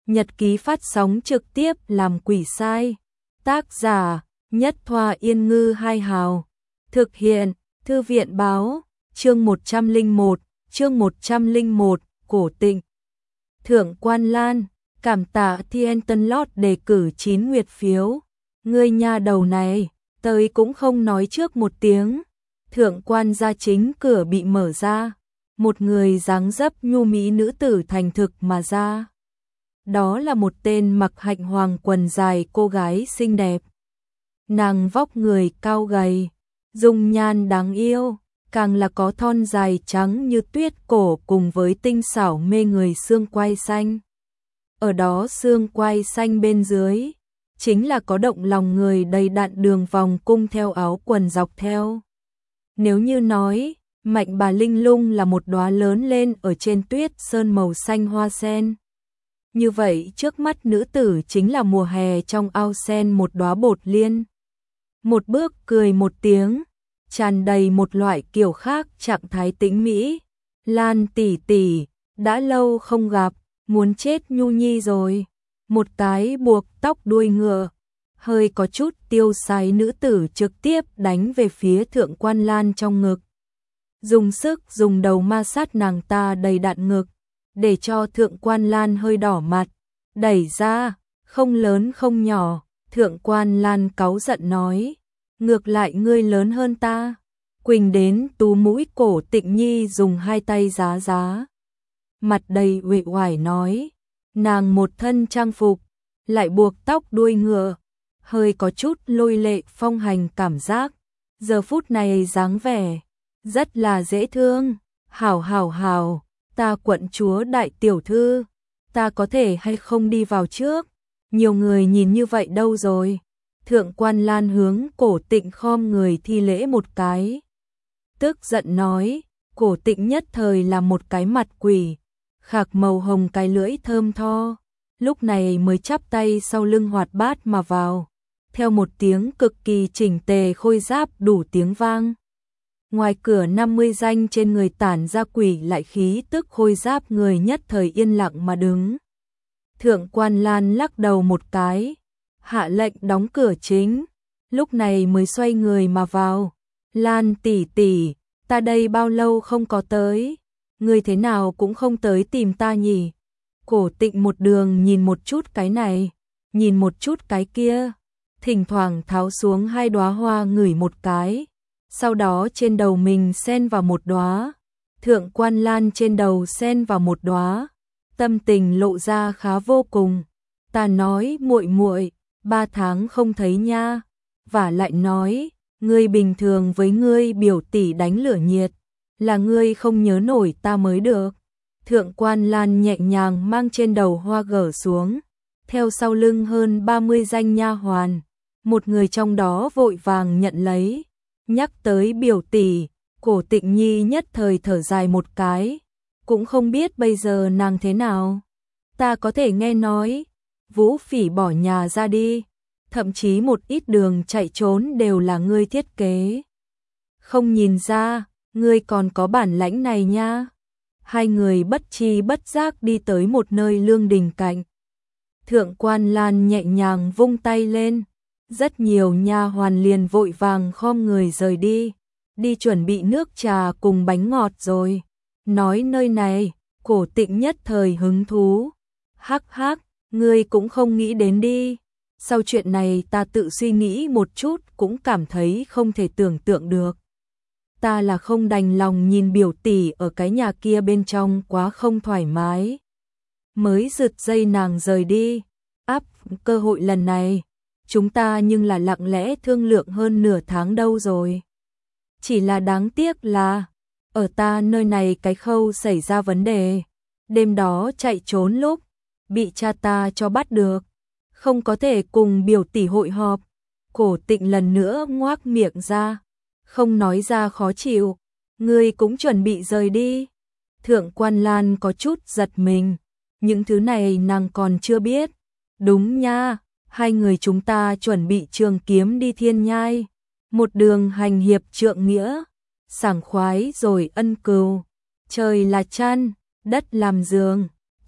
Nhật ký phát sóng trực tiếp làm quỷ sai. Tác giả Nhất Thoa Yên Ngư Hai Hào. Thực hiện Thư viện Báo. Chương 101. Chương 101. Cổ Tịnh. Thượng Quan Lan, cảm tạ Thiên Tân Lót đề cử 9 nguyệt phiếu. Ngươi nha đầu này, tới cũng không nói trước một tiếng. Thượng quan gia chính cửa bị mở ra, một người dáng dấp nhu mỹ nữ tử thành thực mà ra. Đó là một tên mặc hạnh hoàng quần dài cô gái xinh đẹp. Nàng vóc người cao gầy, dung nhan đáng yêu, càng là có thon dài trắng như tuyết cổ cùng với tinh xảo mê người xương quai xanh. Ở đó xương quai xanh bên dưới, chính là có động lòng người đầy đặn đường vòng cung theo áo quần dọc theo. Nếu như nói, Mạnh Bà Linh Lung là một đóa lớn lên ở trên tuyết sơn màu xanh hoa sen. Như vậy trước mắt nữ tử chính là mùa hè trong ao sen một đóa bột liên. Một bước cười một tiếng, tràn đầy một loại kiểu khác trạng thái tĩnh mỹ. Lan tỷ tỷ, đã lâu không gặp, muốn chết Nhu Nhi rồi. Một cái buộc tóc đuôi ngựa, hơi có chút tiêu sái nữ tử trực tiếp đánh về phía Thượng Quan Lan trong ngực. Dùng sức dùng đầu ma sát nàng ta đầy đặn ngực, để cho Thượng Quan Lan hơi đỏ mặt. Đẩy ra, không lớn không nhỏ, Thượng Quan Lan cáu giận nói. Ngược lại ngươi lớn hơn ta. Quỳnh đến tú mũi Cổ Tịnh Nhi dùng hai tay giá giá. Mặt đầy uể oải nói. Nàng một thân trang phục, lại buộc tóc đuôi ngựa, hơi có chút lôi lệ phong hành cảm giác. Giờ phút này dáng vẻ rất là dễ thương. Hảo hảo hảo, ta quận chúa đại tiểu thư, ta có thể hay không đi vào trước? Nhiều người nhìn như vậy đâu rồi? Thượng Quan Lan hướng Cổ Tịnh khom người thi lễ một cái. Tức giận nói, Cổ Tịnh nhất thời là một cái mặt quỷ, khạc màu hồng cái lưỡi thơm tho, lúc này mới chắp tay sau lưng hoạt bát mà vào. Theo một tiếng cực kỳ chỉnh tề khôi giáp đủ tiếng vang. Ngoài cửa 50 danh trên người tản ra quỷ lại khí tức khôi giáp người nhất thời yên lặng mà đứng. Thượng Quan Lan lắc đầu một cái, hạ lệnh đóng cửa chính, lúc này mới xoay người mà vào. Lan tỷ tỷ, ta đây bao lâu không có tới, người thế nào cũng không tới tìm ta nhỉ? Cổ Tịnh một đường nhìn một chút cái này, nhìn một chút cái kia, thỉnh thoảng tháo xuống hai đóa hoa ngửi một cái, sau đó trên đầu mình xen vào một đóa, Thượng Quan Lan trên đầu xen vào một đóa, tâm tình lộ ra khá vô cùng. Ta nói muội muội, 3 tháng không thấy nha, và lại nói, ngươi bình thường với ngươi biểu tỷ đánh lửa nhiệt, là ngươi không nhớ nổi ta mới được. Thượng Quan Lan nhẹ nhàng mang trên đầu hoa gở xuống, theo sau lưng hơn 30 danh nha hoàn, một người trong đó vội vàng nhận lấy. Nhắc tới biểu tỷ, Cổ Tịnh Nhi nhất thời thở dài một cái, cũng không biết bây giờ nàng thế nào. Ta có thể nghe nói, Vũ Phỉ bỏ nhà ra đi, thậm chí một ít đường chạy trốn đều là ngươi thiết kế. Không nhìn ra, ngươi còn có bản lãnh này nha. Hai người bất tri bất giác đi tới một nơi lương đình cạnh. Thượng Quan Lan nhẹ nhàng vung tay lên, rất nhiều nha hoàn liền vội vàng khom người rời đi, đi chuẩn bị nước trà cùng bánh ngọt rồi. Nói nơi này, Cổ Tịnh nhất thời hứng thú. Hắc hắc, ngươi cũng không nghĩ đến đi. Sau chuyện này ta tự suy nghĩ một chút cũng cảm thấy không thể tưởng tượng được. Ta là không đành lòng nhìn biểu tỷ ở cái nhà kia bên trong quá không thoải mái. Mới giật dây nàng rời đi, áp cơ hội lần này, chúng ta nhưng là lặng lẽ thương lượng hơn nửa tháng đâu rồi. Chỉ là đáng tiếc là, ở ta nơi này cái khâu xảy ra vấn đề, đêm đó chạy trốn lúc, bị cha ta cho bắt được, không có thể cùng biểu tỷ hội họp. Cổ Tịnh lần nữa ngoác miệng ra, không nói ra khó chịu, ngươi cũng chuẩn bị rời đi. Thượng Quan Lan có chút giật mình, những thứ này nàng còn chưa biết. Đúng nha, hai người chúng ta chuẩn bị trường kiếm đi Thiên Nhai, một đường hành hiệp trượng nghĩa, sảng khoái rồi ân cừu, trời là chăn, đất làm giường,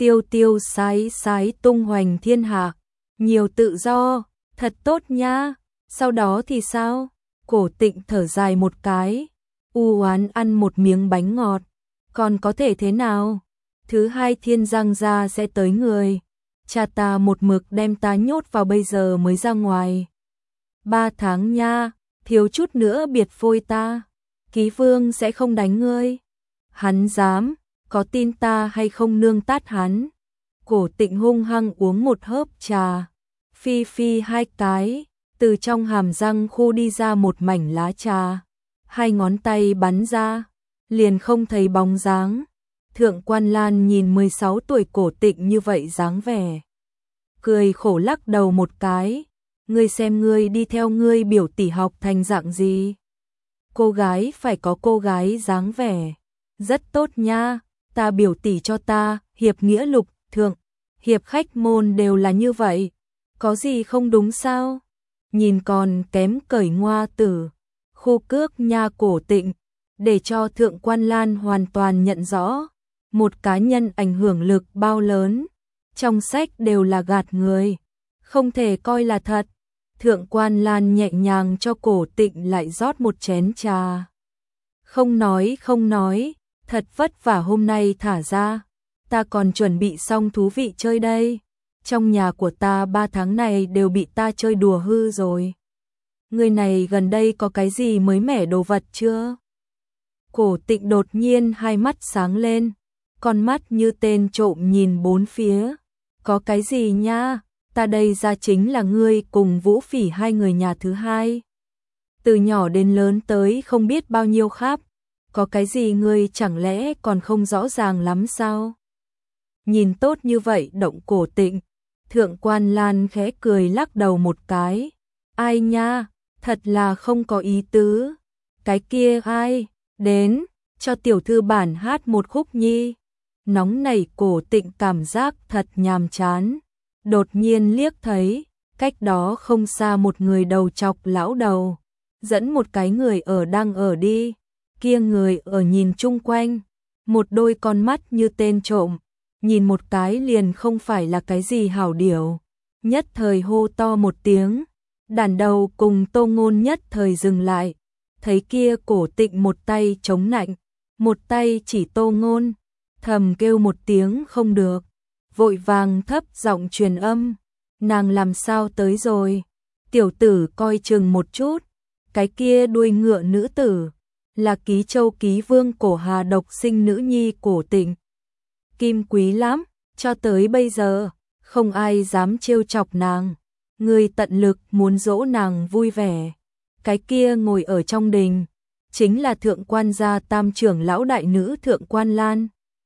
tiêu tiêu sái sái tung hoành thiên hạ, nhiều tự do, thật tốt nha. Sau đó thì sao? Cổ Tịnh thở dài một cái, u oán ăn một miếng bánh ngọt, còn có thể thế nào? Thứ hai thiên giang gia sẽ tới người. Cha ta một mực đem ta nhốt vào bây giờ mới ra ngoài. 3 tháng nha, thiếu chút nữa biệt phôi ta. Ký vương sẽ không đánh ngươi. Hắn dám, có tin ta hay không nương tát hắn. Cổ Tịnh hung hăng uống một hớp trà. Phi phi hai cái, từ trong hàm răng khô đi ra một mảnh lá trà. Hai ngón tay bắn ra, liền không thấy bóng dáng. Thượng Quan Lan nhìn 16 tuổi Cổ Tịnh như vậy dáng vẻ, cười khổ lắc đầu một cái. Ngươi xem ngươi đi theo ngươi biểu tỷ học thành dạng gì? Cô gái phải có cô gái dáng vẻ. Rất tốt nha, ta biểu tỷ cho ta, hiệp nghĩa lục, thượng, hiệp khách môn đều là như vậy. Có gì không đúng sao? Nhìn còn kém cởi ngoa tử. Khu cước nha Cổ Tịnh, để cho Thượng Quan Lan hoàn toàn nhận rõ. Một cá nhân ảnh hưởng lực bao lớn. Trong sách đều là gạt người, không thể coi là thật. Thượng Quan Lan nhẹ nhàng cho Cổ Tịnh lại rót một chén trà. Không nói, thật vất vả hôm nay thả ra. Ta còn chuẩn bị xong thú vị chơi đây. Trong nhà của ta 3 tháng này đều bị ta chơi đùa hư rồi. Người này gần đây có cái gì mới mẻ đồ vật chưa? Cổ Tịnh đột nhiên hai mắt sáng lên, con mắt như tên trộm nhìn bốn phía. Có cái gì nha? Ta đây ra chính là ngươi cùng Vũ Phỉ hai người nhà thứ hai. Từ nhỏ đến lớn tới không biết bao nhiêu khắp. Có cái gì ngươi chẳng lẽ còn không rõ ràng lắm sao? Nhìn tốt như vậy động Cổ Tịnh, Thượng Quan Lan khẽ cười lắc đầu một cái. Ai nha, thật là không có ý tứ. Cái kia ai, đến, cho tiểu thư bản hát một khúc nhi. Nóng nảy Cổ Tịnh cảm giác thật nhàm chán. Đột nhiên liếc thấy, cách đó không xa một người đầu chọc lão đầu, dẫn một cái người ở đang ở đi. Kia người ở nhìn chung quanh, một đôi con mắt như tên trộm, nhìn một cái liền không phải là cái gì hảo điểu. Nhất thời hô to một tiếng, đàn đầu cùng Tô Ngôn nhất thời dừng lại. Thấy kia Cổ Tịnh một tay chống nạnh, một tay chỉ Tô Ngôn, thầm kêu một tiếng không được, vội vàng thấp giọng truyền âm. Nàng làm sao tới rồi? Tiểu tử coi chừng một chút, cái kia đuôi ngựa nữ tử là Ký Châu Ký Vương Cổ Hà độc sinh nữ nhi Cổ Tịnh. Kim quý lắm, cho tới bây giờ không ai dám trêu chọc nàng. Người tận lực muốn dỗ nàng vui vẻ. Cái kia ngồi ở trong đình chính là Thượng Quan gia tam trưởng lão đại nữ Thượng Quan Lan.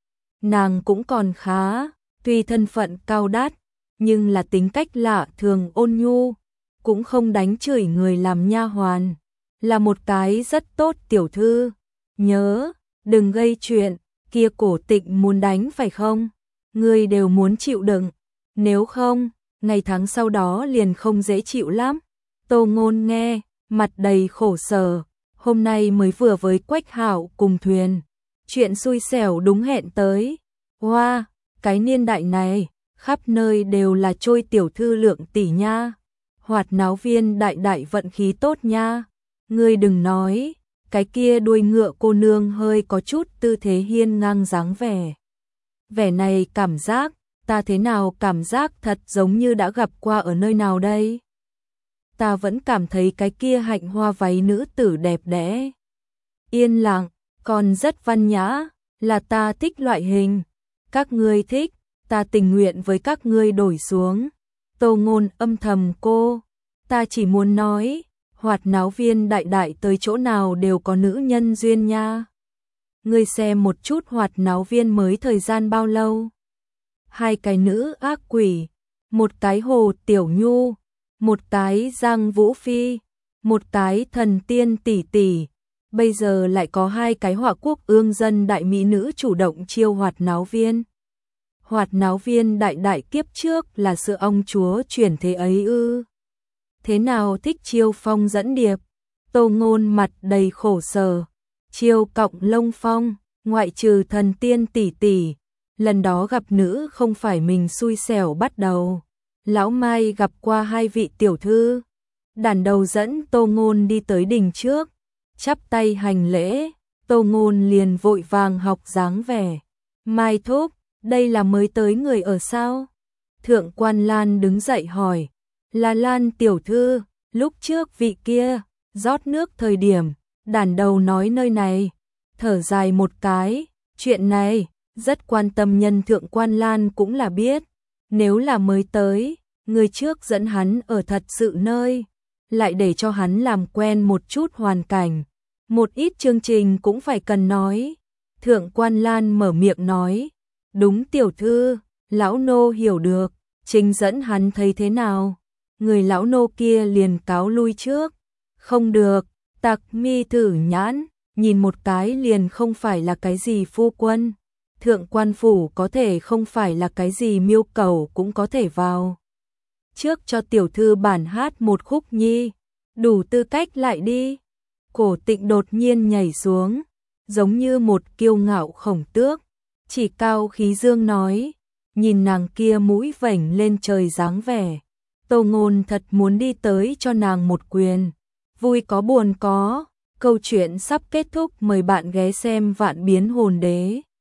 Nàng cũng còn khá, tuy thân phận cao đắt, nhưng là tính cách lạ thường ôn nhu, cũng không đánh chửi người làm nha hoàn, là một cái rất tốt tiểu thư. Nhớ, đừng gây chuyện, kia Cổ Tịnh muốn đánh phải không? Ngươi đều muốn chịu đựng, nếu không, ngày tháng sau đó liền không dễ chịu lắm. Tô Ngôn nghe, mặt đầy khổ sở, hôm nay mới vừa với Quách Hạo cùng thuyền. Chuyện xui xẻo đúng hẹn tới. Hoa, cái niên đại này, khắp nơi đều là trôi tiểu thư lượng tỷ nha. Hoạt náo viên đại đại vận khí tốt nha. Ngươi đừng nói, cái kia đuôi ngựa cô nương hơi có chút tư thế hiên ngang dáng vẻ. Vẻ này cảm giác, ta thế nào cảm giác thật giống như đã gặp qua ở nơi nào đây? Ta vẫn cảm thấy cái kia hạnh hoa váy nữ tử đẹp đẽ. Yên lặng, còn rất văn nhã, là ta thích loại hình. Các ngươi thích, ta tình nguyện với các ngươi đổi xuống. Tô Ngôn âm thầm cô, ta chỉ muốn nói, hoạt náo viên đại đại tới chỗ nào đều có nữ nhân duyên nha. Ngươi xem một chút hoạt náo viên mới thời gian bao lâu. Hai cái nữ ác quỷ, một cái Hồ Tiểu Nhu, một cái Giang Vũ Phi, một cái Thần Tiên tỷ tỷ. Bây giờ lại có hai cái Hỏa Quốc ương dân đại mỹ nữ chủ động chiêu hoạt náo viên. Hoạt náo viên đại đại kiếp trước là sự ông chúa chuyển thế ấy ư? Thế nào thích chiêu phong dẫn điệp? Tô Ngôn mặt đầy khổ sở. Chiêu cọng lông phong, ngoại trừ Thần Tiên tỷ tỷ, lần đó gặp nữ không phải mình xui xẻo bắt đầu. Lão Mai gặp qua hai vị tiểu thư. Đàn đầu dẫn Tô Ngôn đi tới đình trước, chắp tay hành lễ, Tô Ngôn liền vội vàng học dáng vẻ. Mai thúc, đây là mới tới người ở sao? Thượng quan Lan đứng dậy hỏi, là Lan tiểu thư, lúc trước vị kia, rót nước thời điểm, đàn đầu nói nơi này, thở dài một cái, chuyện này, rất quan tâm nhân thượng quan Lan cũng là biết, nếu là mới tới, người trước dẫn hắn ở thật sự nơi, lại để cho hắn làm quen một chút hoàn cảnh, một ít chương trình cũng phải cần nói. Thượng quan Lan mở miệng nói, đúng tiểu thư, lão nô hiểu được, trình dẫn hắn thấy thế nào? Người lão nô kia liền cáo lui trước, không được, Tặc Mi thử nhãn, nhìn một cái liền không phải là cái gì phu quân. Thượng quan phủ có thể không phải là cái gì miêu cầu cũng có thể vào. Trước cho tiểu thư bản hát một khúc nhi, đủ tư cách lại đi. Cổ Tịnh đột nhiên nhảy xuống, giống như một kiêu ngạo khổng tước, chỉ cao khí dương nói, nhìn nàng kia mũi vểnh lên trời dáng vẻ. Tô Ngôn thật muốn đi tới cho nàng một quyền. Vui có buồn có, câu chuyện sắp kết thúc, mời bạn ghé xem Vạn Biến Hồn Đế.